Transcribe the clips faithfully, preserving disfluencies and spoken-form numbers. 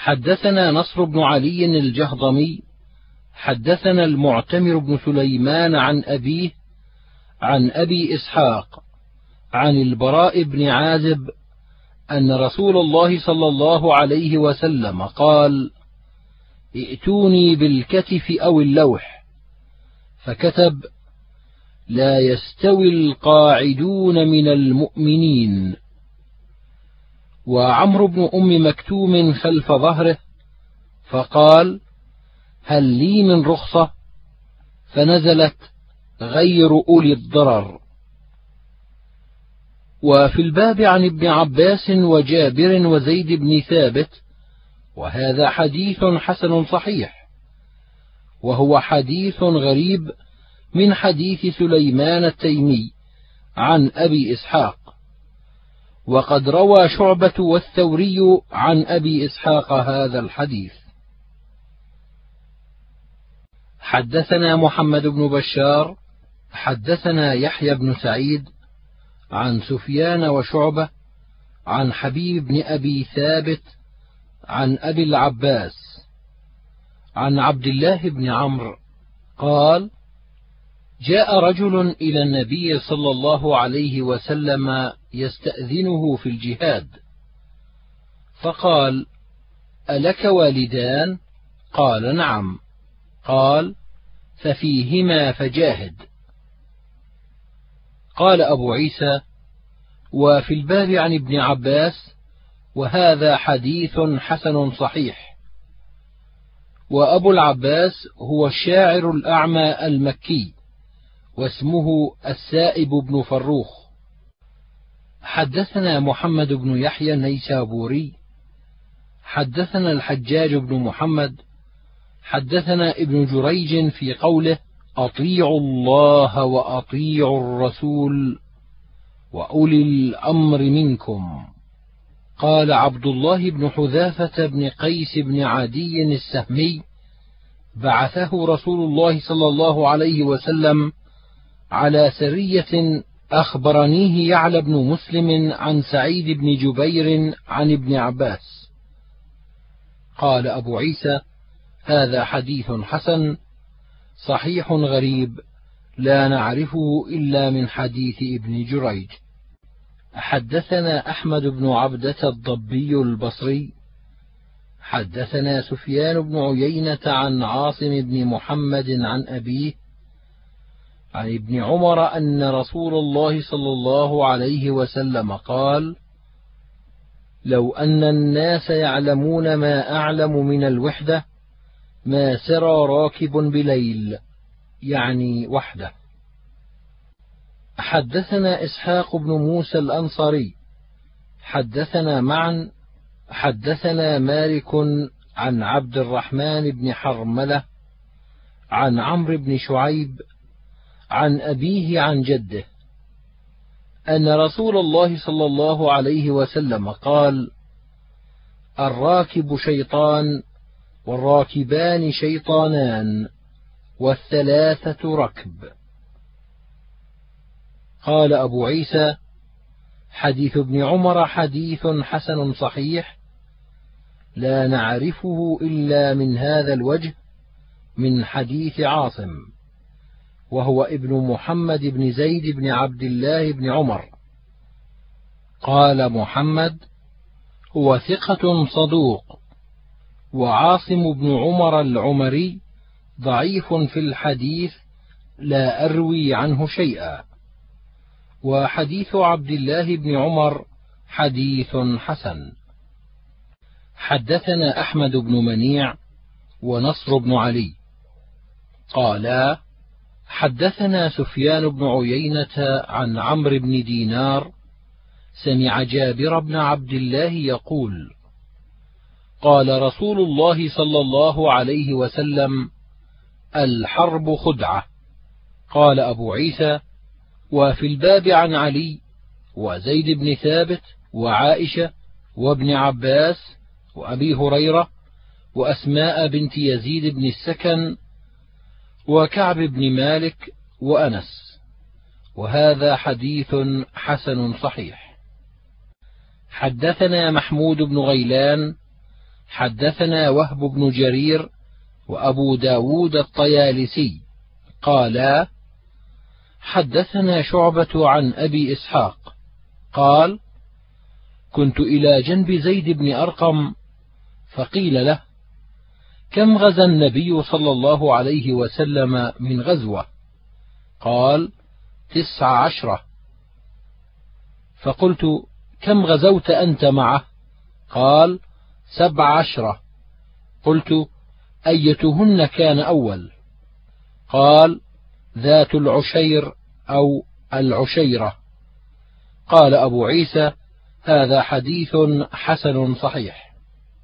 حدثنا نصر بن علي الجهضمي حدثنا المعتمر بن سليمان عن أبيه عن أبي إسحاق عن البراء بن عازب أن رسول الله صلى الله عليه وسلم قال: ائتوني بالكتف أو اللوح، فكتب: لا يستوي القاعدون من المؤمنين. وعمرو بن أم مكتوم خلف ظهره، فقال: هل لي من رخصة؟ فنزلت: غير أولي الضرر. وفي الباب عن ابن عباس وجابر وزيد بن ثابت، وهذا حديث حسن صحيح، وهو حديث غريب من حديث سليمان التيمي عن أبي إسحاق، وقد روى شعبة والثوري عن أبي إسحاق هذا الحديث. حدثنا محمد بن بشار حدثنا يحيى بن سعيد عن سفيان وشعبة عن حبيب بن أبي ثابت عن أبي العباس عن عبد الله بن عمرو قال: جاء رجل إلى النبي صلى الله عليه وسلم يستأذنه في الجهاد، فقال: ألك والدان؟ قال: نعم. قال: ففيهما فجاهد. قال أبو عيسى: وفي الباب عن ابن عباس، وهذا حديث حسن صحيح. وأبو العباس هو الشاعر الأعمى المكي، واسمه السائب بن فروخ. حدثنا محمد بن يحيى النيسابوري حدثنا الحجاج بن محمد حدثنا ابن جريج في قوله: أطيعوا الله وأطيعوا الرسول وأولي الأمر منكم. قال عبد الله بن حذافة بن قيس بن عدي السهمي: بعثه رسول الله صلى الله عليه وسلم على سرية أخبرنيه يعلى بن مسلم عن سعيد بن جبير عن ابن عباس. قال أبو عيسى: هذا حديث حسن صحيح غريب، لا نعرفه إلا من حديث ابن جريج. حدثنا أحمد بن عبدة الضبي البصري حدثنا سفيان بن عيينة عن عاصم بن محمد عن أبيه عن ابن عمر أن رسول الله صلى الله عليه وسلم قال: لو أن الناس يعلمون ما أعلم من الوحدة ما سرى راكب بليل، يعني وحده. حدثنا إسحاق بن موسى الأنصاري حدثنا معا حدثنا مالك عن عبد الرحمن بن حرملة عن عمرو بن شعيب عن أبيه عن جده أن رسول الله صلى الله عليه وسلم قال: الراكب شيطان، والراكبان شيطانان، والثلاثة ركب. قال أبو عيسى: حديث ابن عمر حديث حسن صحيح، لا نعرفه إلا من هذا الوجه من حديث عاصم، وهو ابن محمد بن زيد بن عبد الله بن عمر. قال محمد: هو ثقة صدوق. وعاصم بن عمر العمري ضعيف في الحديث، لا أروي عنه شيئا. وحديث عبد الله بن عمر حديث حسن. حدثنا أحمد بن منيع ونصر بن علي قالا: حدثنا سفيان بن عيينة عن عمرو بن دينار سمع جابر بن عبد الله يقول: قال رسول الله صلى الله عليه وسلم: الحرب خدعة. قال أبو عيسى: وفي الباب عن علي وزيد بن ثابت وعائشة وابن عباس وأبي هريرة وأسماء بنت يزيد بن السكن وكعب بن مالك وأنس، وهذا حديث حسن صحيح. حدثنا محمود بن غيلان حدثنا وهب بن جرير وأبو داود الطيالسي قالا حدثنا شعبة عن أبي إسحاق قال كنت إلى جنب زيد بن أرقم فقيل له كم غزا النبي صلى الله عليه وسلم من غزوة؟ قال تسع عشرة. فقلت كم غزوت أنت معه؟ قال سبع عشرة. قلت أيتهن كان أول؟ قال ذات العشير أو العشيرة. قال أبو عيسى هذا حديث حسن صحيح.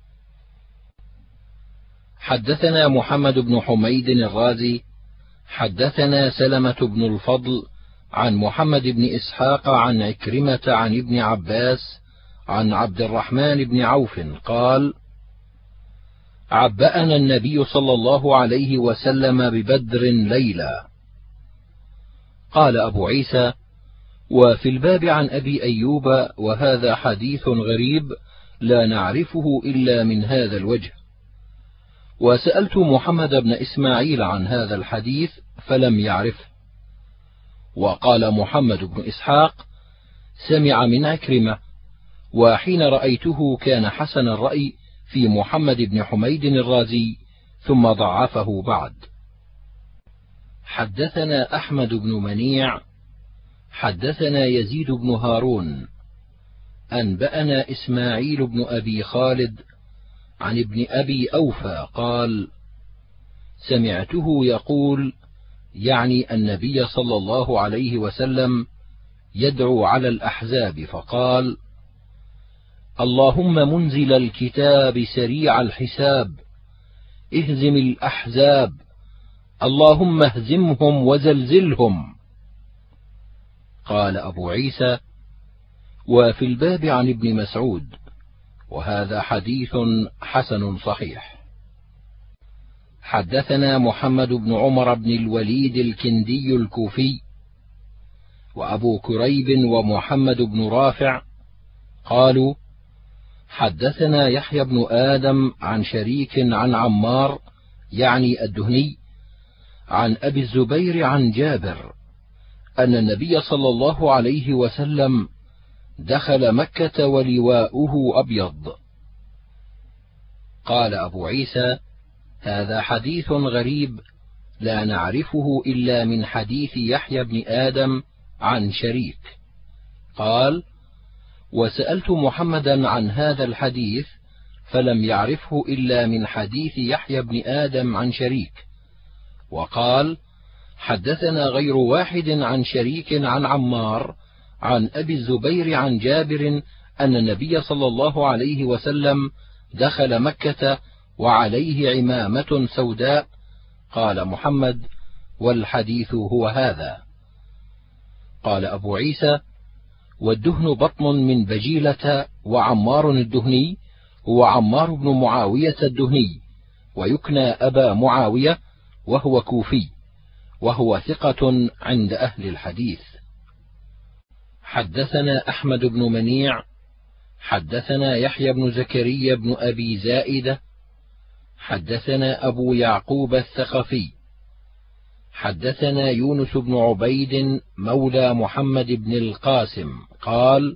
حدثنا محمد بن حميد الرازي حدثنا سلمة بن الفضل عن محمد بن إسحاق عن عكرمة عن ابن عباس عن عبد الرحمن بن عوف قال عبأنا النبي صلى الله عليه وسلم ببدر ليلا. قال أبو عيسى وفي الباب عن أبي أيوب وهذا حديث غريب لا نعرفه إلا من هذا الوجه. وسألت محمد بن إسماعيل عن هذا الحديث فلم يعرفه. وقال محمد بن إسحاق سمع من عكرمة، وحين رأيته كان حسن الرأي في محمد بن حميد الرازي ثم ضعفه بعد. حدثنا أحمد بن منيع حدثنا يزيد بن هارون أنبأنا إسماعيل بن أبي خالد عن ابن أبي أوفى قال سمعته يقول يعني النبي صلى الله عليه وسلم يدعو على الأحزاب فقال اللهم منزل الكتاب سريع الحساب اهزم الأحزاب اللهم اهزمهم وزلزلهم. قال أبو عيسى وفي الباب عن ابن مسعود وهذا حديث حسن صحيح. حدثنا محمد بن عمر بن الوليد الكندي الكوفي وأبو كريب ومحمد بن رافع قالوا حدثنا يحيى بن آدم عن شريك عن عمار يعني الدهني عن أبي الزبير عن جابر أن النبي صلى الله عليه وسلم دخل مكة ولواؤه أبيض. قال أبو عيسى هذا حديث غريب لا نعرفه إلا من حديث يحيى بن آدم عن شريك. قال وسألت محمدا عن هذا الحديث فلم يعرفه إلا من حديث يحيى بن آدم عن شريك. وقال حدثنا غير واحد عن شريك عن عمار عن أبي الزبير عن جابر أن النبي صلى الله عليه وسلم دخل مكة وعليه عمامة سوداء. قال محمد والحديث هو هذا. قال أبو عيسى والدهن بطن من بجيلة وعمار الدهني هو عمار بن معاوية الدهني ويكنى أبا معاوية وهو كوفي وهو ثقة عند أهل الحديث. حدثنا أحمد بن منيع حدثنا يحيى بن زكريا بن أبي زائدة حدثنا أبو يعقوب الثقفي حدثنا يونس بن عبيد مولى محمد بن القاسم قال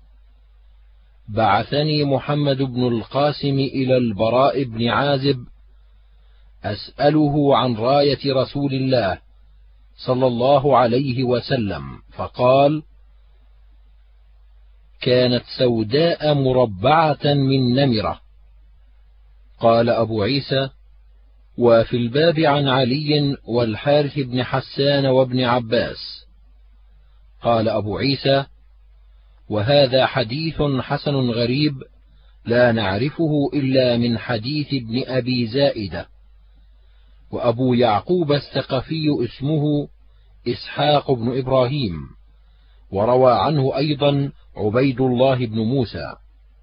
بعثني محمد بن القاسم إلى البراء بن عازب أسأله عن راية رسول الله صلى الله عليه وسلم فقال كانت سوداء مربعة من نمرة. قال أبو عيسى وفي الباب عن علي والحارث بن حسان وابن عباس. قال أبو عيسى وهذا حديث حسن غريب لا نعرفه إلا من حديث ابن أبي زائدة. وأبو يعقوب الثقفي اسمه إسحاق بن إبراهيم وروى عنه أيضا عبيد الله بن موسى.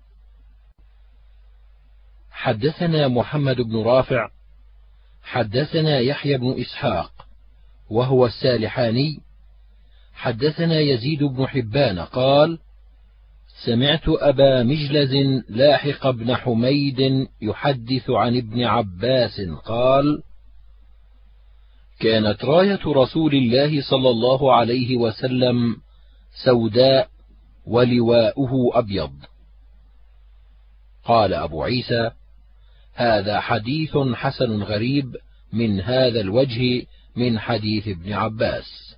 حدثنا محمد بن رافع حدثنا يحيى بن إسحاق وهو السالحاني حدثنا يزيد بن حبان قال سمعت أبا مجلز لاحق بن حميد يحدث عن ابن عباس قال: كانت راية رسول الله صلى الله عليه وسلم سوداء ولواؤه أبيض. قال أبو عيسى: هذا حديث حسن غريب من هذا الوجه من حديث ابن عباس.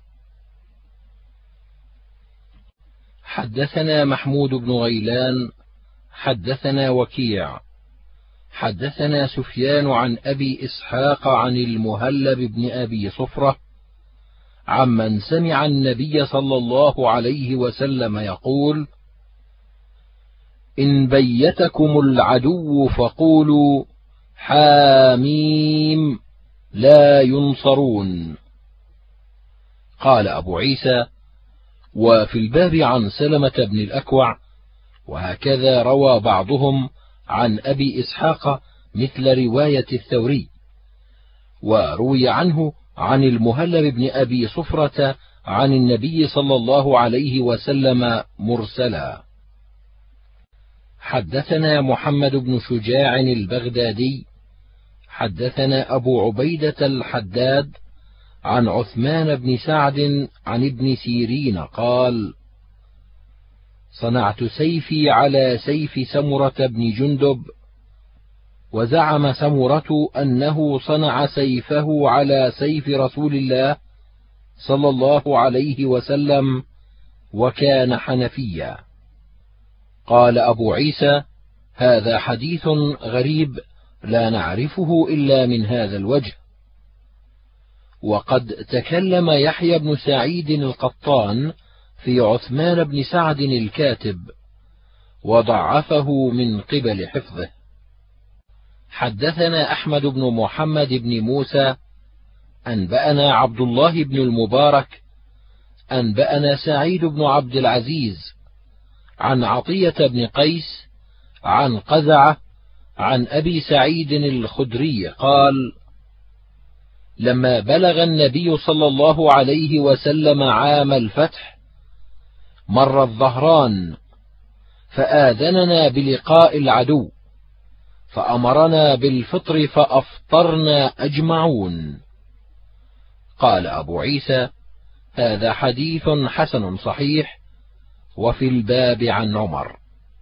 حدثنا محمود بن غيلان حدثنا وكيع حدثنا سفيان عن أبي إسحاق عن المهلب بن أبي صفرة عمن سمع النبي صلى الله عليه وسلم يقول: إن بيتكم العدو فقولوا حاميم لا ينصرون. قال أبو عيسى: وفي الباب عن سلمة بن الأكوع، وهكذا روى بعضهم عن أبي إسحاق مثل رواية الثوري، وروي عنه عن المهلب بن أبي صفرة عن النبي صلى الله عليه وسلم مرسلا. حدثنا محمد بن شجاع البغدادي حدثنا أبو عبيدة الحداد عن عثمان بن سعد عن ابن سيرين قال: صنعت سيفي على سيف سمرة بن جندب، وزعم سمرة أنه صنع سيفه على سيف رسول الله صلى الله عليه وسلم وكان حنفيا. قال أبو عيسى: هذا حديث غريب لا نعرفه إلا من هذا الوجه. وقد تكلم يحيى بن سعيد القطان في عثمان بن سعد الكاتب وضعفه من قبل حفظه. حدثنا أحمد بن محمد بن موسى أنبأنا عبد الله بن المبارك أنبأنا سعيد بن عبد العزيز عن عطية بن قيس عن قزعة عن أبي سعيد الخدري قال: لما بلغ النبي صلى الله عليه وسلم عام الفتح مر الظهران فآذننا بلقاء العدو، فأمرنا بالفطر فأفطرنا أجمعون. قال أبو عيسى: هذا حديث حسن صحيح، وفي الباب عن عمر.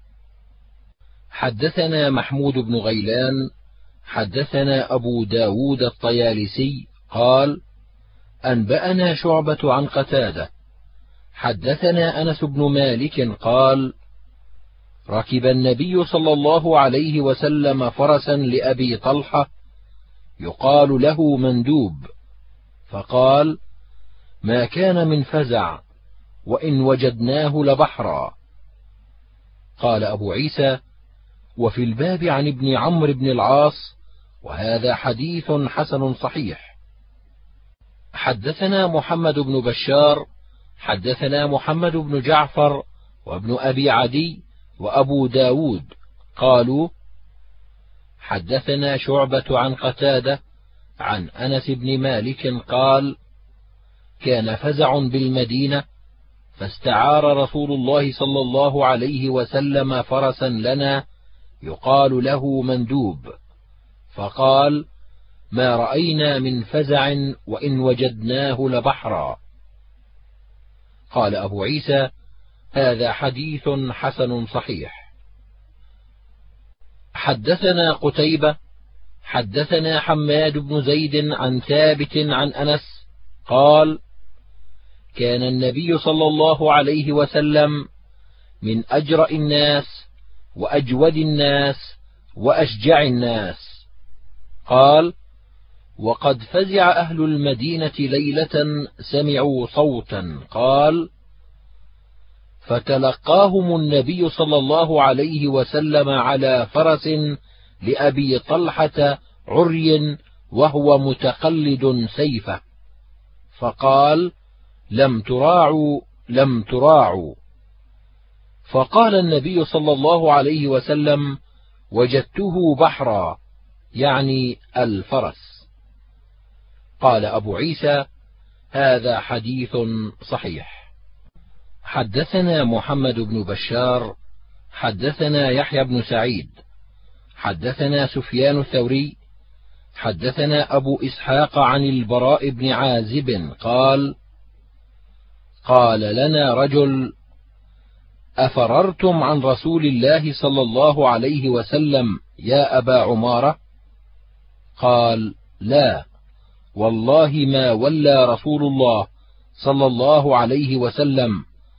حدثنا محمود بن غيلان حدثنا أبو داود الطيالسي قال: أنبأنا شعبة عن قتادة حدثنا أنس بن مالك قال: ركب النبي صلى الله عليه وسلم فرسا لأبي طلحة يقال له مندوب، فقال: ما كان من فزع، وإن وجدناه لبحرا. قال أبو عيسى: وفي الباب عن ابن عمرو بن العاص، وهذا حديث حسن صحيح. حدثنا محمد بن بشار حدثنا محمد بن جعفر وابن أبي عدي وأبو داود قالوا: حدثنا شعبة عن قتادة عن أنس بن مالك قال: كان فزع بالمدينة، فاستعار رسول الله صلى الله عليه وسلم فرسا لنا يقال له مندوب، فقال: ما رأينا من فزع، وإن وجدناه لبحرا. قال أبو عيسى: هذا حديث حسن صحيح. حدثنا قتيبة حدثنا حماد بن زيد عن ثابت عن أنس قال: كان النبي صلى الله عليه وسلم من أجرأ الناس وأجود الناس وأشجع الناس. قال: وقد فزع أهل المدينة ليلة سمعوا صوتا، قال: فتلقاهم النبي صلى الله عليه وسلم على فرس لأبي طلحة عري وهو متقلد سيفه، فقال: لم تراعوا لم تراعوا. فقال النبي صلى الله عليه وسلم: وجدته بحرا، يعني الفرس. قال أبو عيسى: هذا حديث صحيح. حدثنا محمد بن بشار حدثنا يحيى بن سعيد حدثنا سفيان الثوري حدثنا أبو إسحاق عن البراء بن عازب قال: قال لنا رجل: أفررتم عن رسول الله صلى الله عليه وسلم يا أبا عمارة؟ قال: لا، والله ما ولى رسول الله صلى الله عليه وسلم،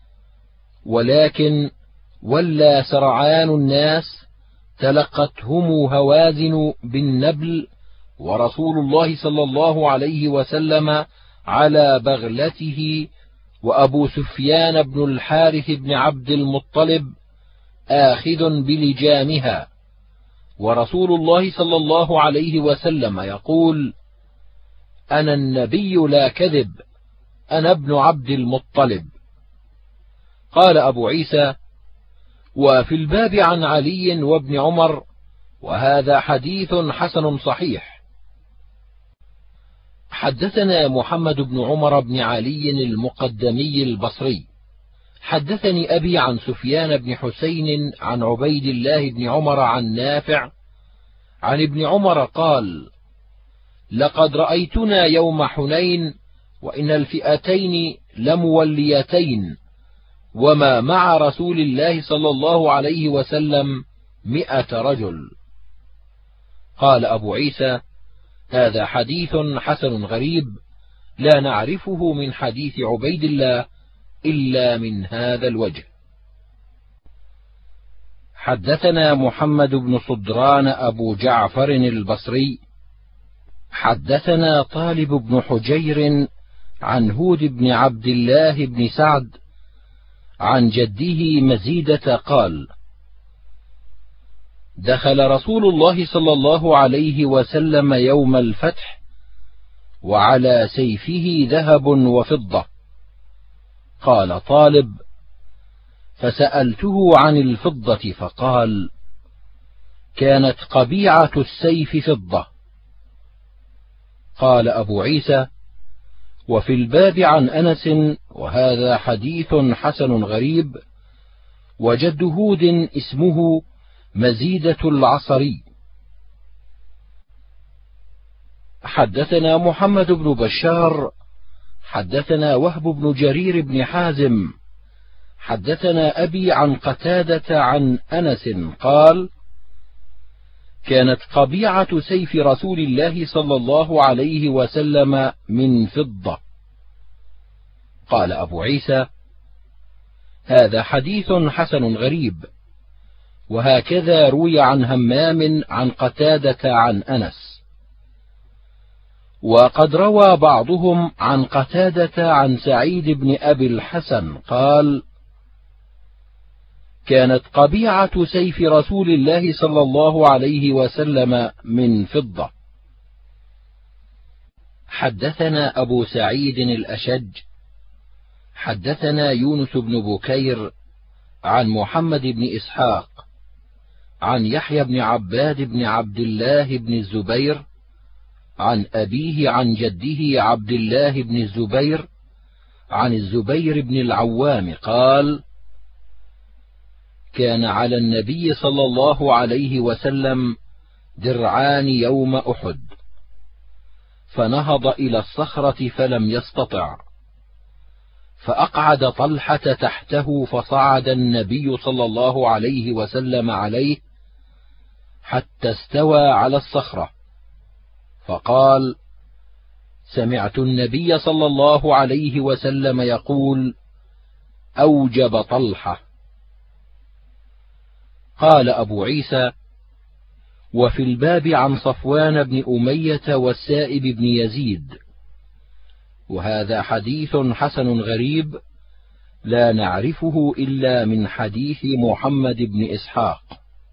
ولكن ولى سرعان الناس تلقتهم هوازن بالنبل، ورسول الله صلى الله عليه وسلم على بغلته، وأبو سفيان بن الحارث بن عبد المطلب آخذ بلجامها، ورسول الله صلى الله عليه وسلم يقول: أنا النبي لا كذب، أنا ابن عبد المطلب. قال أبو عيسى: وفي الباب عن علي وابن عمر، وهذا حديث حسن صحيح. حدثنا محمد بن عمر بن علي المقدمي البصري حدثني أبي عن سفيان بن حسين عن عبيد الله بن عمر عن نافع عن ابن عمر قال: لقد رأيتنا يوم حنين وإن الفئتين لموليتين، وما مع رسول الله صلى الله عليه وسلم مئة رجل. قال أبو عيسى: هذا حديث حسن غريب، لا نعرفه من حديث عبيد الله إلا من هذا الوجه. حدثنا محمد بن صدران أبو جعفر البصري حدثنا طالب بن حجير عن هود بن عبد الله بن سعد عن جده مزيدة قال: دخل رسول الله صلى الله عليه وسلم يوم الفتح وعلى سيفه ذهب وفضة. قال طالب: فسألته عن الفضة فقال: كانت قبيعة السيف فضة. قال أبو عيسى: وفي الباب عن أنس، وهذا حديث حسن غريب، وجد هود اسمه مزيدة العصري. حدثنا محمد بن بشار حدثنا وهب بن جرير بن حازم حدثنا أبي عن قتادة عن أنس قال: كانت قبيعة سيف رسول الله صلى الله عليه وسلم من فضة. قال أبو عيسى: هذا حديث حسن غريب، وهكذا روي عن همام عن قتادة عن أنس. وقد روى بعضهم عن قتادة عن سعيد بن أبي الحسن قال: كانت قبيعة سيف رسول الله صلى الله عليه وسلم من فضة. حدثنا أبو سعيد الأشج حدثنا يونس بن بكير عن محمد بن إسحاق عن يحيى بن عباد بن عبد الله بن الزبير عن أبيه عن جده عبد الله بن الزبير عن الزبير بن العوام قال: كان على النبي صلى الله عليه وسلم درعان يوم أحد، فنهض إلى الصخرة فلم يستطع، فأقعد طلحة تحته، فصعد النبي صلى الله عليه وسلم عليه حتى استوى على الصخرة، فقال: سمعت النبي صلى الله عليه وسلم يقول: أوجب طلحة. قال أبو عيسى: وفي الباب عن صفوان بن أمية والسائب بن يزيد، وهذا حديث حسن غريب، لا نعرفه إلا من حديث محمد بن إسحاق.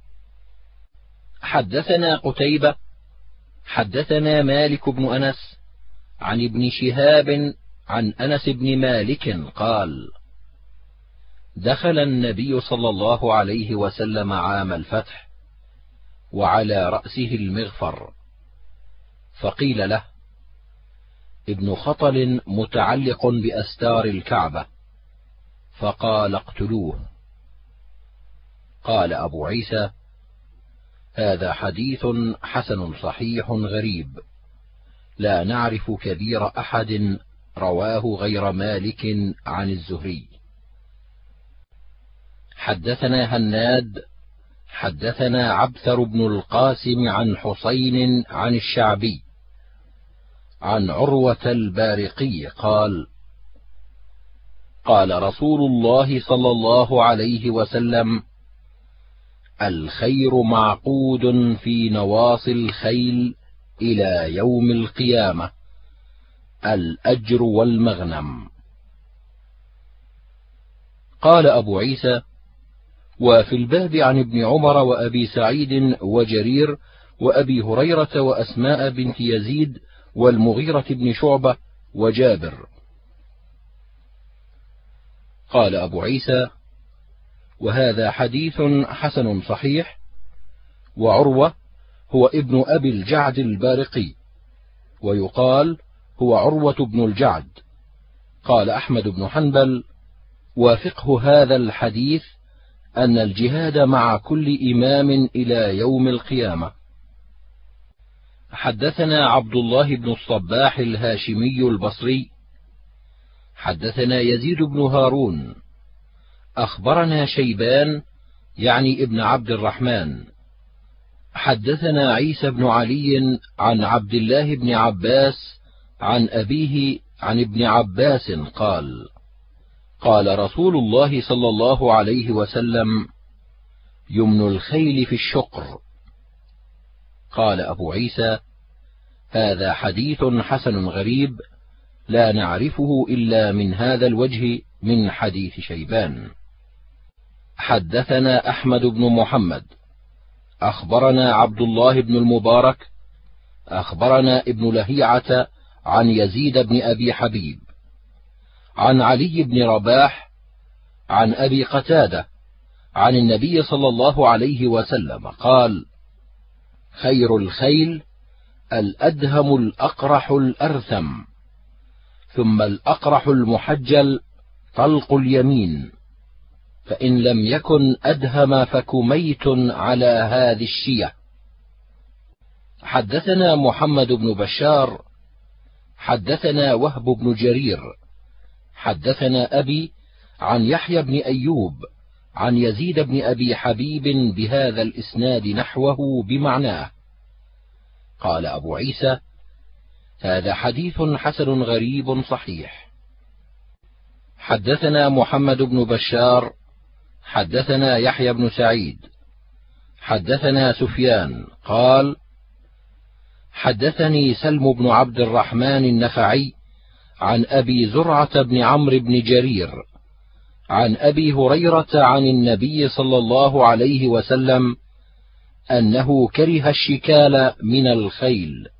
حدثنا قتيبة حدثنا مالك بن أنس عن ابن شهاب عن أنس بن مالك قال: دخل النبي صلى الله عليه وسلم عام الفتح وعلى رأسه المغفر، فقيل له: ابن خطل متعلق بأستار الكعبة، فقال: اقتلوه. قال أبو عيسى: هذا حديث حسن صحيح غريب، لا نعرف كبير أحد رواه غير مالك عن الزهري. حدثنا هناد حدثنا عبثر بن القاسم عن حسين عن الشعبي عن عروة البارقي قال: قال رسول الله صلى الله عليه وسلم: الخير معقود في نواصي الخيل إلى يوم القيامة، الأجر والمغنم. قال أبو عيسى: وفي الباب عن ابن عمر وأبي سعيد وجرير وأبي هريرة وأسماء بنت يزيد والمغيرة بن شعبة وجابر. قال أبو عيسى: وهذا حديث حسن صحيح. وعروة هو ابن أبي الجعد البارقي، ويقال هو عروة بن الجعد. قال أحمد بن حنبل: وفقه هذا الحديث أن الجهاد مع كل إمام إلى يوم القيامة. حدثنا عبد الله بن الصباح الهاشمي البصري حدثنا يزيد بن هارون أخبرنا شيبان يعني ابن عبد الرحمن حدثنا عيسى بن علي عن عبد الله بن عباس عن أبيه عن ابن عباس قال: قال رسول الله صلى الله عليه وسلم: يمن الخيل في الشقر. قال أبو عيسى: هذا حديث حسن غريب، لا نعرفه إلا من هذا الوجه من حديث شيبان. حدثنا أحمد بن محمد أخبرنا عبد الله بن المبارك أخبرنا ابن لهيعة عن يزيد بن أبي حبيب عن علي بن رباح عن أبي قتادة عن النبي صلى الله عليه وسلم قال: خير الخيل الأدهم الأقرح الأرثم، ثم الأقرح المحجل طلق اليمين، فإن لم يكن أدهم فكميت على هذه الشية. حدثنا محمد بن بشار حدثنا وهب بن جرير حدثنا أبي عن يحيى بن أيوب عن يزيد بن أبي حبيب بهذا الإسناد نحوه بمعناه. قال أبو عيسى: هذا حديث حسن غريب صحيح. حدثنا محمد بن بشار حدثنا يحيى بن سعيد حدثنا سفيان قال: حدثني سلم بن عبد الرحمن النخعي عن أبي زرعة بن عمرو بن جرير عن أبي هريرة عن النبي صلى الله عليه وسلم أنه كره الشكال من الخيل.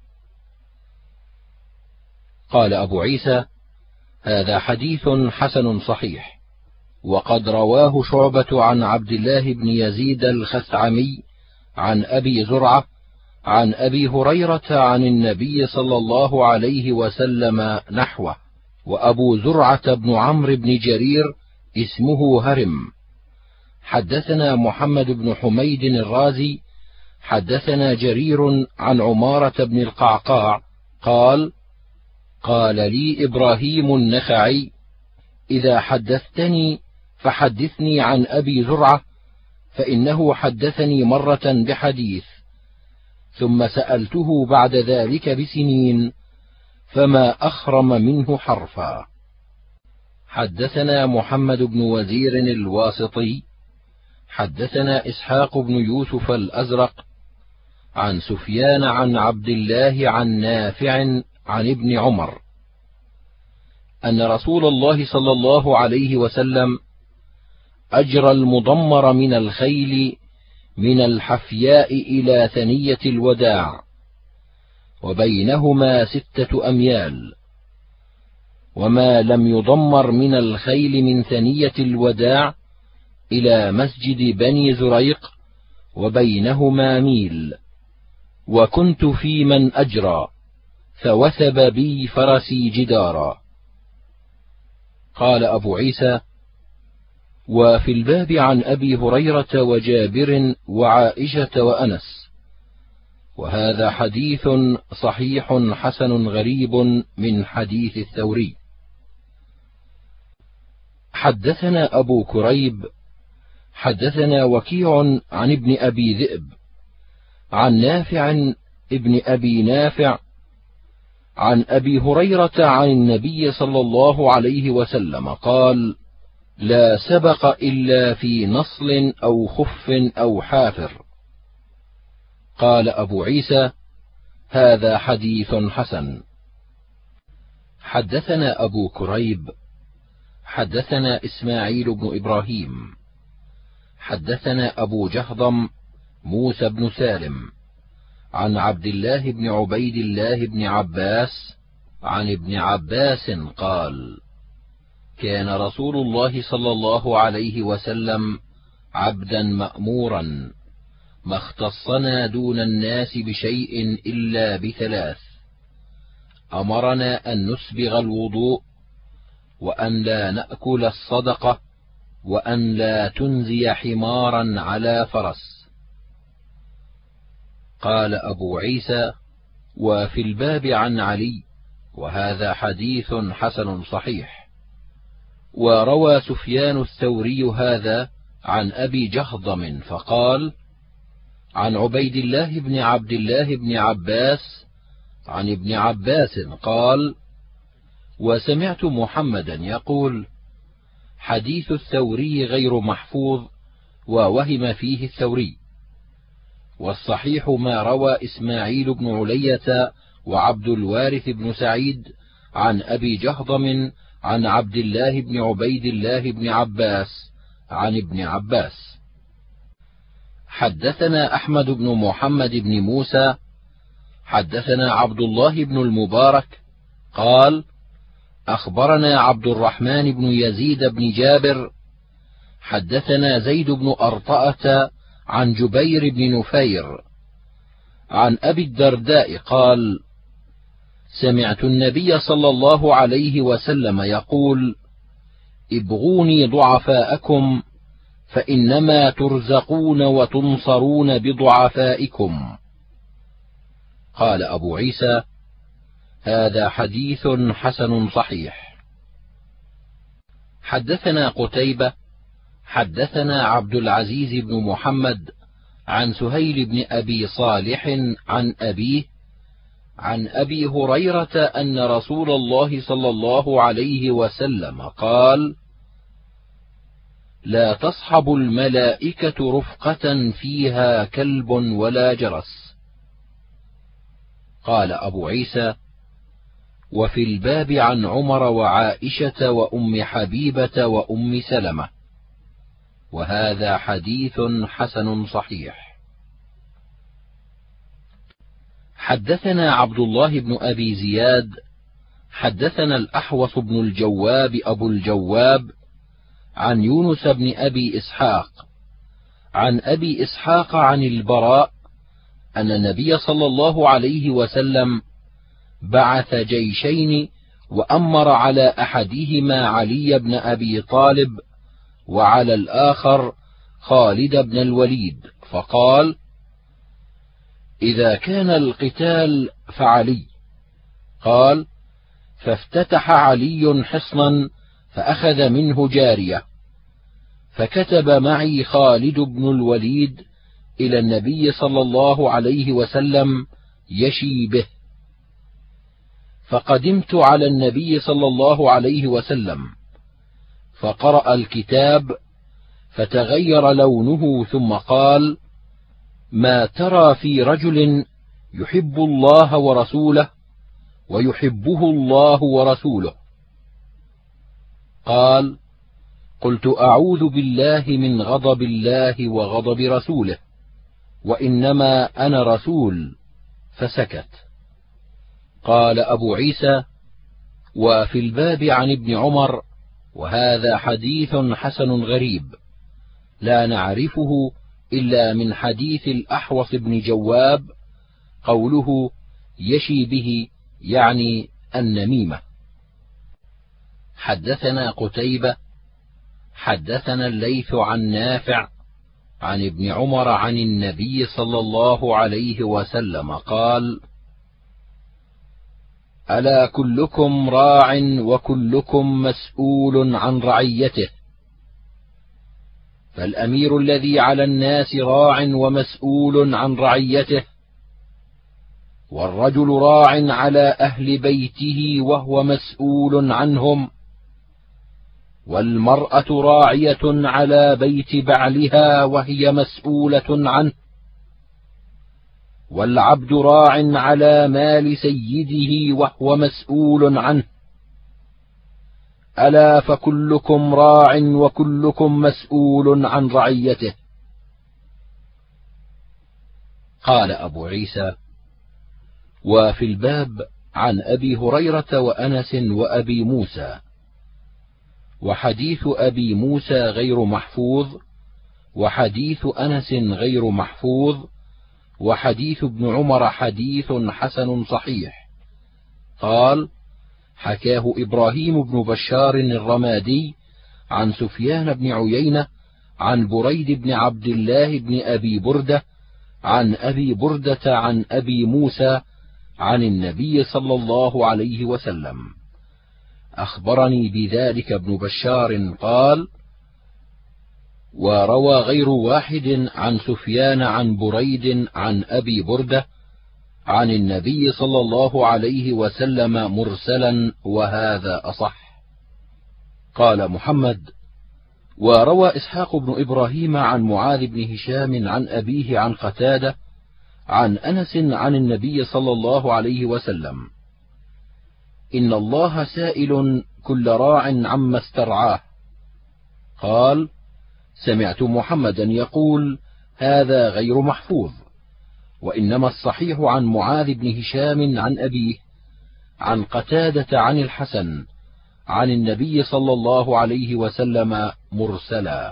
قال أبو عيسى: هذا حديث حسن صحيح، وقد رواه شعبة عن عبد الله بن يزيد الخثعمي عن أبي زرعة عن أبي هريرة عن النبي صلى الله عليه وسلم نحوه. وأبو زرعة بن عمرو بن جرير اسمه هرم. حدثنا محمد بن حميد الرازي حدثنا جرير عن عمارة بن القعقاع قال: قال لي إبراهيم النخعي: إذا حدثتني فحدثني عن أبي زرعة، فإنه حدثني مرة بحديث، ثم سألته بعد ذلك بسنين فما أخرم منه حرفا. حدثنا محمد بن وزير الواسطي حدثنا إسحاق بن يوسف الأزرق عن سفيان عن عبد الله عن نافع عن ابن عمر أن رسول الله صلى الله عليه وسلم أجرى المضمر من الخيل من الحفياء إلى ثنية الوداع، وبينهما ستة أميال، وما لم يضمر من الخيل من ثنية الوداع إلى مسجد بني زريق وبينهما ميل، وكنت في من أجرى، فوثب بي فرسي جدارا. قال أبو عيسى: وفي الباب عن أبي هريرة وجابر وعائشة وأنس. وهذا حديث صحيح حسن غريب من حديث الثوري. حدثنا أبو كريب حدثنا وكيع عن ابن أبي ذئب عن نافع ابن أبي نافع عن أبي هريرة عن النبي صلى الله عليه وسلم قال: لا سبق إلا في نصل أو خف أو حافر. قال أبو عيسى: هذا حديث حسن. حدثنا أبو كريب حدثنا إسماعيل بن إبراهيم حدثنا أبو جهضم موسى بن سالم عن عبد الله بن عبيد الله بن عباس عن ابن عباس قال: كان رسول الله صلى الله عليه وسلم عبدا مأمورا، ما اختصنا دون الناس بشيء إلا بثلاث: أمرنا أن نسبغ الوضوء، وأن لا نأكل الصدقة، وأن لا تنزي حمارا على فرس. قال أبو عيسى: وفي الباب عن علي، وهذا حديث حسن صحيح. وروى سفيان الثوري هذا عن أبي جهضم فقال: عن عبيد الله بن عبد الله بن عباس عن ابن عباس قال: وسمعت محمدا يقول: حديث الثوري غير محفوظ، ووهم فيه الثوري. والصحيح ما روى إسماعيل بن علية وعبد الوارث بن سعيد عن أبي جهضم عن عبد الله بن عبيد الله بن عباس عن ابن عباس. حدثنا أحمد بن محمد بن موسى حدثنا عبد الله بن المبارك قال: أخبرنا عبد الرحمن بن يزيد بن جابر حدثنا زيد بن أرطأة عن جبير بن نفير عن أبي الدرداء قال: سمعت النبي صلى الله عليه وسلم يقول: ابغوني ضعفاءكم، فإنما ترزقون وتنصرون بضعفائكم. قال أبو عيسى: هذا حديث حسن صحيح. حدثنا قتيبة حدثنا عبد العزيز بن محمد عن سهيل بن أبي صالح عن أبيه عن أبي هريرة أن رسول الله صلى الله عليه وسلم قال: لا تصحب الملائكة رفقة فيها كلب ولا جرس. قال أبو عيسى: وفي الباب عن عمر وعائشة وأم حبيبة وأم سلمة. وهذا حديث حسن صحيح. حدثنا عبد الله بن أبي زياد حدثنا الأحوص بن الجواب أبو الجواب عن يونس بن أبي إسحاق عن أبي إسحاق عن البراء أن النبي صلى الله عليه وسلم بعث جيشين، وأمر على أحدهما علي بن أبي طالب، وعلى الآخر خالد بن الوليد، فقال: إذا كان القتال فعلي. قال: فافتتح علي حصنا فأخذ منه جارية، فكتب معي خالد بن الوليد إلى النبي صلى الله عليه وسلم يشي به. فقدمت على النبي صلى الله عليه وسلم، فقرأ الكتاب فتغير لونه، ثم قال: ما ترى في رجل يحب الله ورسوله ويحبه الله ورسوله؟ قال: قلت: أعوذ بالله من غضب الله وغضب رسوله، وإنما أنا رسول. فسكت. قال أبو عيسى: وفي الباب عن ابن عمر، وهذا حديث حسن غريب، لا نعرفه إلا من حديث الأحوص بن جواب، قوله يشي به يعني النميمة. حدثنا قتيبة حدثنا الليث عن نافع عن ابن عمر عن النبي صلى الله عليه وسلم قال: ألا كلكم راع وكلكم مسؤول عن رعيته، فالأمير الذي على الناس راع ومسؤول عن رعيته، والرجل راع على أهل بيته وهو مسؤول عنهم، والمرأة راعية على بيت بعلها وهي مسؤولة عنه، والعبد راع على مال سيده وهو مسؤول عنه. ألا فكلكم راع وكلكم مسؤول عن رعيته. قال أبو عيسى: وفي الباب عن أبي هريرة وأنس وأبي موسى. وحديث أبي موسى غير محفوظ، وحديث أنس غير محفوظ، وحديث ابن عمر حديث حسن صحيح. قال: حكاه إبراهيم بن بشار الرمادي عن سفيان بن عيينة عن بريد بن عبد الله بن أبي بردة عن أبي بردة عن أبي موسى عن النبي صلى الله عليه وسلم. أخبرني بذلك ابن بشار قال: وروى غير واحد عن سفيان عن بريد عن أبي بردة عن النبي صلى الله عليه وسلم مرسلا، وهذا أصح. قال محمد: وروى إسحاق بن إبراهيم عن معاذ بن هشام عن أبيه عن قتادة عن أنس عن النبي صلى الله عليه وسلم: إن الله سائل كل راع عما استرعاه. قال: سمعت محمدا يقول: هذا غير محفوظ، وإنما الصحيح عن معاذ بن هشام عن أبيه عن قتادة عن الحسن عن النبي صلى الله عليه وسلم مرسلا.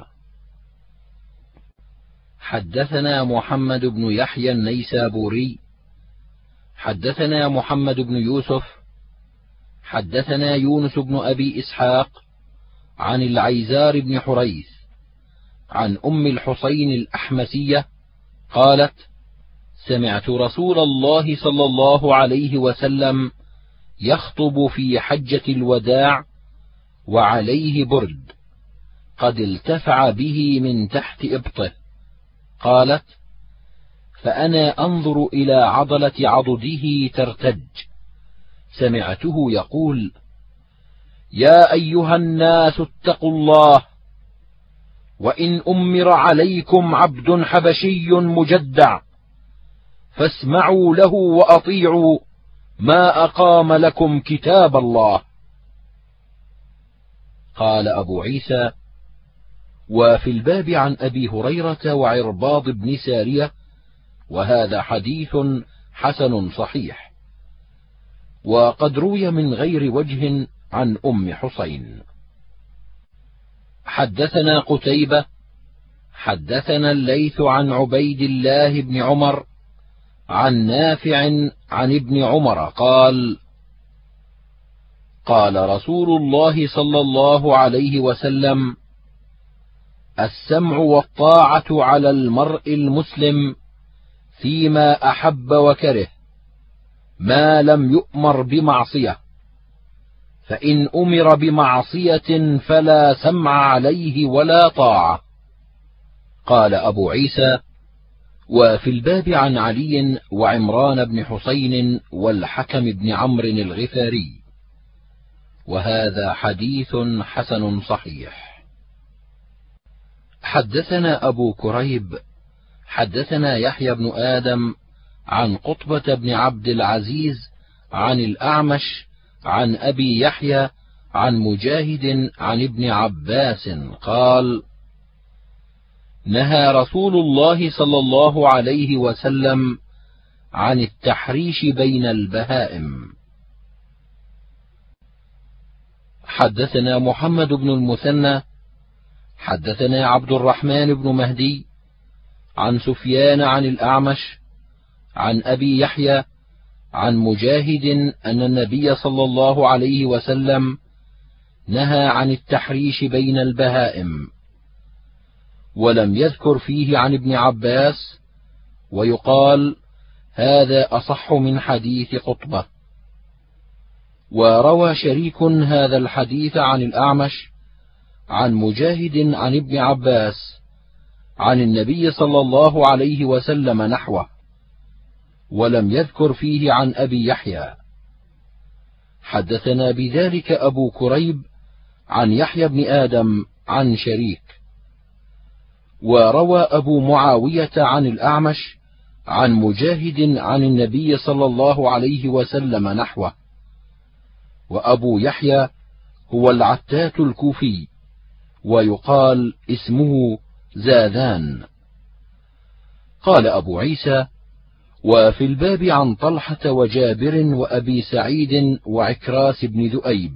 حدثنا محمد بن يحيى النيسابوري حدثنا محمد بن يوسف حدثنا يونس بن أبي إسحاق عن العيزار بن حريث عن أم الحسين الأحمسية قالت: سمعت رسول الله صلى الله عليه وسلم يخطب في حجة الوداع وعليه برد قد التفع به من تحت إبطه. قالت: فأنا أنظر إلى عضلة عضده ترتج، سمعته يقول: يا أيها الناس اتقوا الله، وإن أمر عليكم عبد حبشي مجدع فاسمعوا له وأطيعوا ما أقام لكم كتاب الله. قال أبو عيسى: وفي الباب عن أبي هريرة وعرباض بن سارية، وهذا حديث حسن صحيح، وقد روي من غير وجه عن أم حسين. حدثنا قتيبة حدثنا الليث عن عبيد الله بن عمر عن نافع عن ابن عمر قال: قال رسول الله صلى الله عليه وسلم: السمع والطاعة على المرء المسلم فيما أحب وكره، ما لم يؤمر بمعصية، فإن أمر بمعصية فلا سمع عليه ولا طاعة. قال أبو عيسى: وفي الباب عن علي وعمران بن حسين والحكم بن عمرو الغفاري، وهذا حديث حسن صحيح. حدثنا أبو كريب حدثنا يحيى بن آدم عن قطبة بن عبد العزيز عن الأعمش عن أبي يحيى عن مجاهد عن ابن عباس قال: نهى رسول الله صلى الله عليه وسلم عن التحريش بين البهائم. حدثنا محمد بن المثنى حدثنا عبد الرحمن بن مهدي عن سفيان عن الأعمش عن أبي يحيى عن مجاهد أن النبي صلى الله عليه وسلم نهى عن التحريش بين البهائم، ولم يذكر فيه عن ابن عباس، ويقال هذا أصح من حديث قطبة. وروى شريك هذا الحديث عن الأعمش عن مجاهد عن ابن عباس عن النبي صلى الله عليه وسلم نحوه، ولم يذكر فيه عن أبي يحيى. حدثنا بذلك أبو كريب عن يحيى بن آدم عن شريك. وروى أبو معاوية عن الأعمش عن مجاهد عن النبي صلى الله عليه وسلم نحوه. وأبو يحيى هو العتات الكوفي، ويقال اسمه زاذان. قال أبو عيسى: وفي الباب عن طلحة وجابر وأبي سعيد وعكراس بن ذؤيب.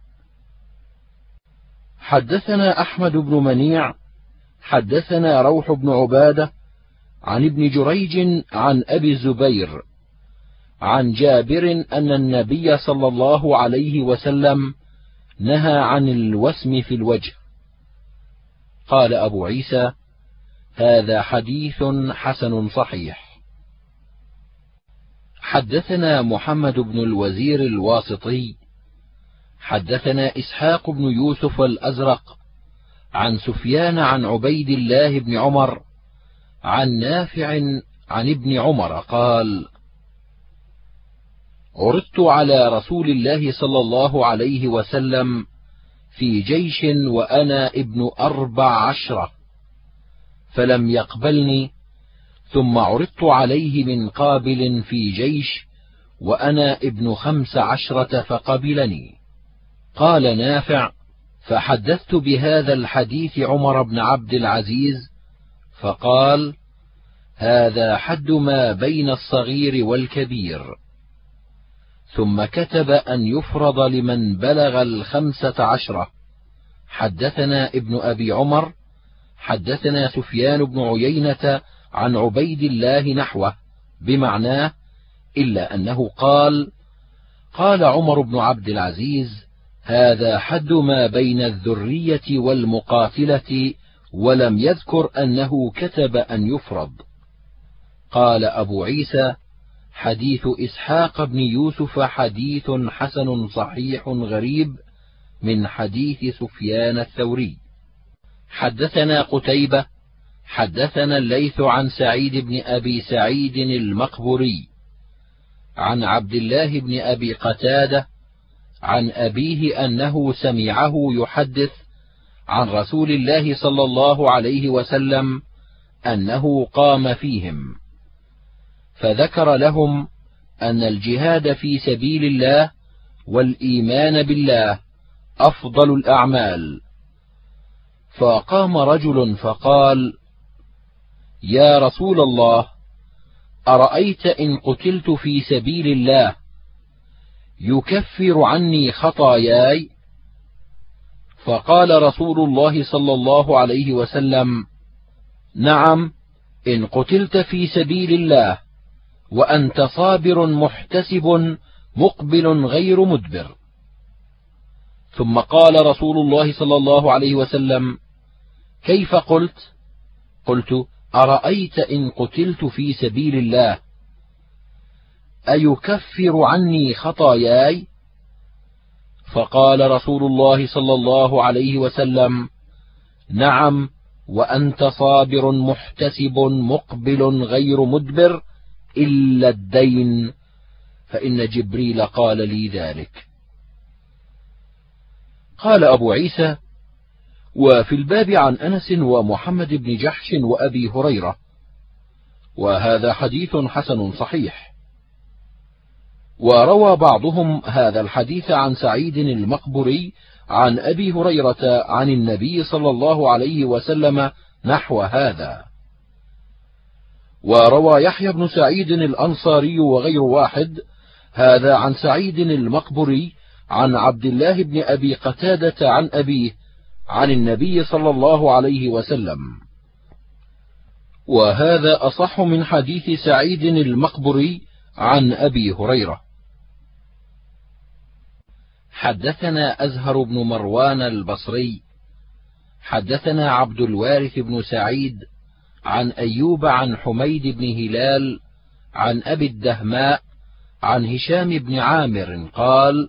حدثنا أحمد بن منيع حدثنا روح بن عبادة عن ابن جريج عن أبي الزبير عن جابر أن النبي صلى الله عليه وسلم نهى عن الوسم في الوجه. قال أبو عيسى: هذا حديث حسن صحيح. حدثنا محمد بن الوزير الواسطي حدثنا إسحاق بن يوسف الأزرق عن سفيان عن عبيد الله بن عمر عن نافع عن ابن عمر قال: عرضت على رسول الله صلى الله عليه وسلم في جيش وأنا ابن أربع عشرة فلم يقبلني، ثم عرضت عليه من قابل في جيش وأنا ابن خمس عشرة فقبلني. قال نافع: فحدثت بهذا الحديث عمر بن عبد العزيز فقال: هذا حد ما بين الصغير والكبير. ثم كتب أن يفرض لمن بلغ الخمسة عشرة. حدثنا ابن أبي عمر حدثنا سفيان بن عيينة عن عبيد الله نحوه بمعناه، إلا أنه قال: قال عمر بن عبد العزيز: هذا حد ما بين الذرية والمقاتلة، ولم يذكر أنه كتب أن يفرض. قال أبو عيسى: حديث إسحاق بن يوسف حديث حسن صحيح غريب من حديث سفيان الثوري. حدثنا قتيبة حدثنا الليث عن سعيد بن أبي سعيد المقبري عن عبد الله بن أبي قتادة عن أبيه أنه سمعه يحدث عن رسول الله صلى الله عليه وسلم أنه قام فيهم فذكر لهم أن الجهاد في سبيل الله والإيمان بالله أفضل الأعمال. فقام رجل فقال: يا رسول الله، أرأيت إن قتلت في سبيل الله يكفر عني خطاياي؟ فقال رسول الله صلى الله عليه وسلم: نعم، إن قتلت في سبيل الله وأنت صابر محتسب مقبل غير مدبر. ثم قال رسول الله صلى الله عليه وسلم: كيف قلت؟ قلت: أرأيت إن قتلت في سبيل الله أيكفر عني خطاياي؟ فقال رسول الله صلى الله عليه وسلم: نعم، وأنت صابر محتسب مقبل غير مدبر إلا الدين، فإن جبريل قال لي ذلك. قال أبو عيسى: وفي الباب عن أنس ومحمد بن جحش وأبي هريرة، وهذا حديث حسن صحيح. وروى بعضهم هذا الحديث عن سعيد المقبري عن أبي هريرة عن النبي صلى الله عليه وسلم نحو هذا. وروى يحيى بن سعيد الأنصاري وغير واحد هذا عن سعيد المقبري عن عبد الله بن أبي قتادة عن أبيه عن النبي صلى الله عليه وسلم، وهذا أصح من حديث سعيد المقبري عن أبي هريرة. حدثنا أزهر بن مروان البصري حدثنا عبد الوارث بن سعيد عن أيوب عن حميد بن هلال عن أبي الدهماء عن هشام بن عامر قال: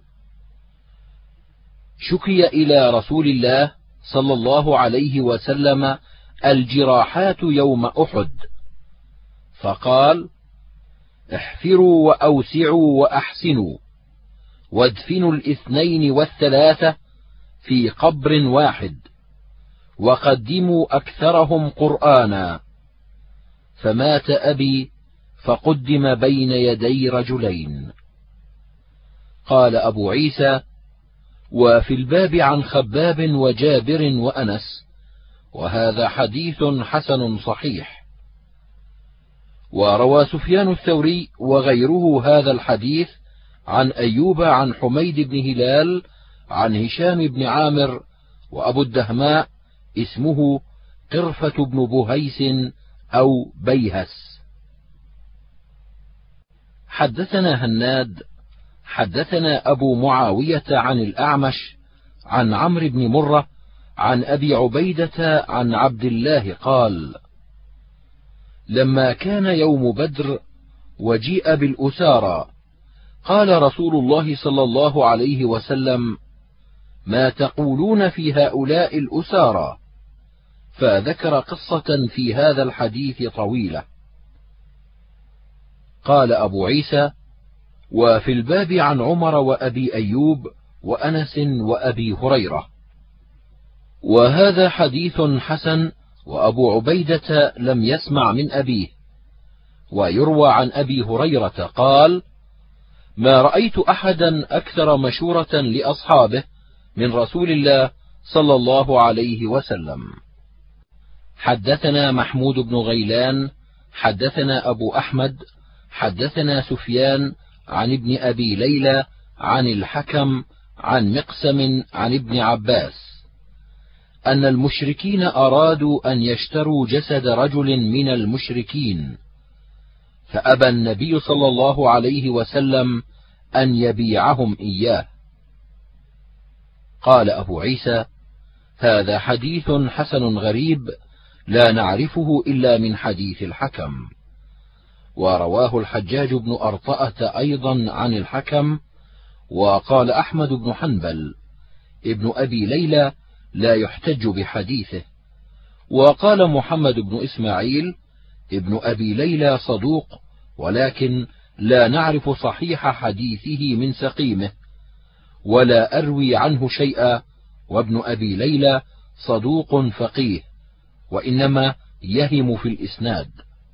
شكي إلى رسول الله صلى الله عليه وسلم الجراحات يوم أحد، فقال: احفروا وأوسعوا وأحسنوا، وادفنوا الاثنين والثلاثة في قبر واحد، وقدموا أكثرهم قرآنا. فمات أبي فقدم بين يدي رجلين. قال أبو عيسى: وفي الباب عن خباب وجابر وأنس، وهذا حديث حسن صحيح. وروى سفيان الثوري وغيره هذا الحديث عن أيوب عن حميد بن هلال عن هشام بن عامر، وأبو الدهماء اسمه قرفة بن بهيس أو بيهس. حدثنا هناد حدثنا أبو معاوية عن الأعمش عن عمرو بن مرة عن أبي عبيدة عن عبد الله قال: لما كان يوم بدر وجيء بالأسارى، قال رسول الله صلى الله عليه وسلم: ما تقولون في هؤلاء الأسارى؟ فذكر قصة في هذا الحديث طويلة. قال أبو عيسى: وفي الباب عن عمر وأبي أيوب وأنس وأبي هريرة. وهذا حديث حسن، وأبو عبيدة لم يسمع من أبيه. ويروى عن أبي هريرة قال: ما رأيت أحدا أكثر مشورة لأصحابه من رسول الله صلى الله عليه وسلم. حدثنا محمود بن غيلان حدثنا أبو أحمد حدثنا سفيان عن ابن أبي ليلى عن الحكم عن مقسم عن ابن عباس أن المشركين أرادوا أن يشتروا جسد رجل من المشركين، فأبى النبي صلى الله عليه وسلم أن يبيعهم إياه. قال أبو عيسى: هذا حديث حسن غريب لا نعرفه إلا من حديث الحكم. ورواه الحجاج بن أرطأة أيضا عن الحكم. وقال أحمد بن حنبل: ابن أبي ليلى لا يحتج بحديثه. وقال محمد بن إسماعيل: ابن أبي ليلى صدوق، ولكن لا نعرف صحيح حديثه من سقيمه، ولا أروي عنه شيئا، وابن أبي ليلى صدوق فقيه، وإنما يهم في الإسناد.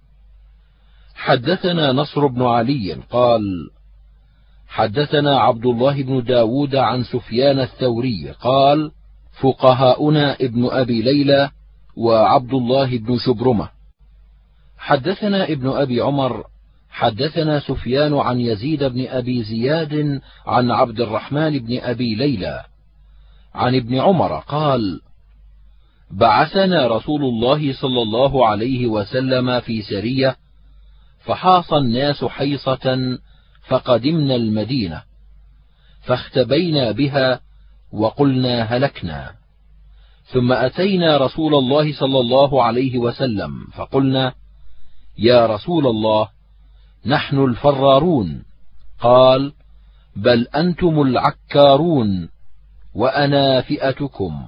حدثنا نصر بن علي قال: حدثنا عبد الله بن داود عن سفيان الثوري قال: فقهاؤنا ابن أبي ليلى وعبد الله بن شبرمة. حدثنا ابن أبي عمر حدثنا سفيان عن يزيد بن أبي زياد عن عبد الرحمن بن أبي ليلى عن ابن عمر قال: بعثنا رسول الله صلى الله عليه وسلم في سرية، فحاص الناس حيصة، فقدمنا المدينة، فاختبينا بها وقلنا هلكنا، ثم أتينا رسول الله صلى الله عليه وسلم فقلنا: يا رسول الله، نحن الفرارون. قال: بل أنتم العكارون، وأنا فئتكم.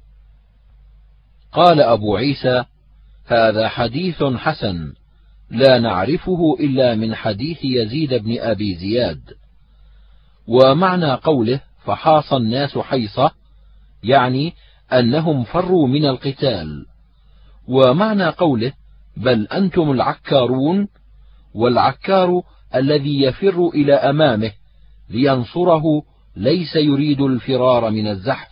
قال أبو عيسى: هذا حديث حسن لا نعرفه إلا من حديث يزيد بن أبي زياد. ومعنى قوله فحاص الناس حيصة يعني أنهم فروا من القتال، ومعنى قوله بل أنتم العكارون، والعكار الذي يفر إلى أمامه لينصره ليس يريد الفرار من الزحف.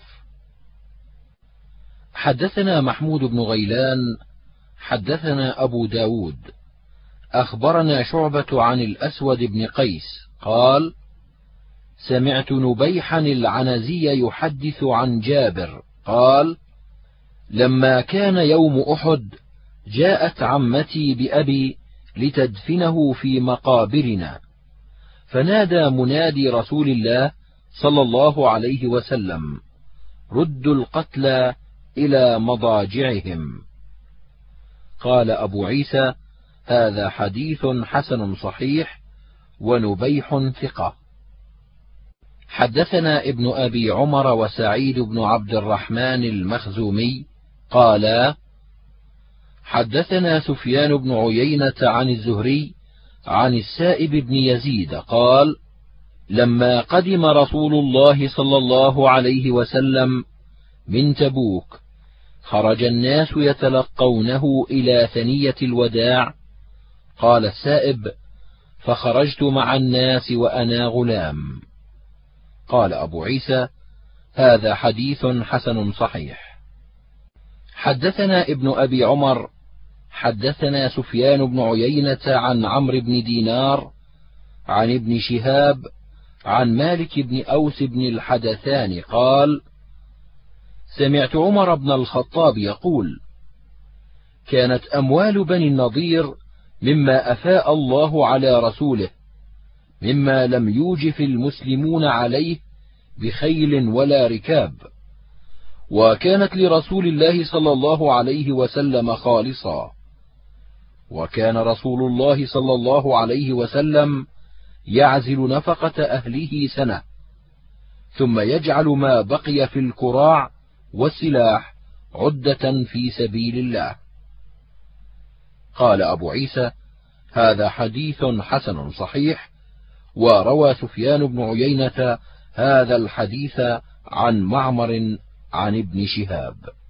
حدثنا محمود بن غيلان حدثنا أبو داود أخبرنا شعبة عن الأسود بن قيس قال: سمعت نبيحا العنزي يحدث عن جابر قال: لما كان يوم أحد جاءت عمتي بأبي لتدفنه في مقابرنا، فنادى منادي رسول الله صلى الله عليه وسلم: ردوا القتلى إلى مضاجعهم. قال أبو عيسى: هذا حديث حسن صحيح، ونبيح ثقة. حدثنا ابن أبي عمر وسعيد بن عبد الرحمن المخزومي قالا: حدثنا سفيان بن عيينة عن الزهري عن السائب بن يزيد قال: لما قدم رسول الله صلى الله عليه وسلم من تبوك خرج الناس يتلقونه إلى ثنية الوداع. قال السائب: فخرجت مع الناس وأنا غلام. قال أبو عيسى: هذا حديث حسن صحيح. حدثنا ابن أبي عمر حدثنا سفيان بن عيينة عن عمرو بن دينار عن ابن شهاب عن مالك بن أوس بن الحدثان قال: سمعت عمر بن الخطاب يقول: كانت أموال بني النضير مما أفاء الله على رسوله، مما لم يوجف المسلمون عليه بخيل ولا ركاب، وكانت لرسول الله صلى الله عليه وسلم خالصا. وكان رسول الله صلى الله عليه وسلم يعزل نفقة أهله سنة، ثم يجعل ما بقي في الكراع والسلاح عدة في سبيل الله. قال أبو عيسى: هذا حديث حسن صحيح. وروى سفيان بن عيينة هذا الحديث عن معمر عن ابن شهاب.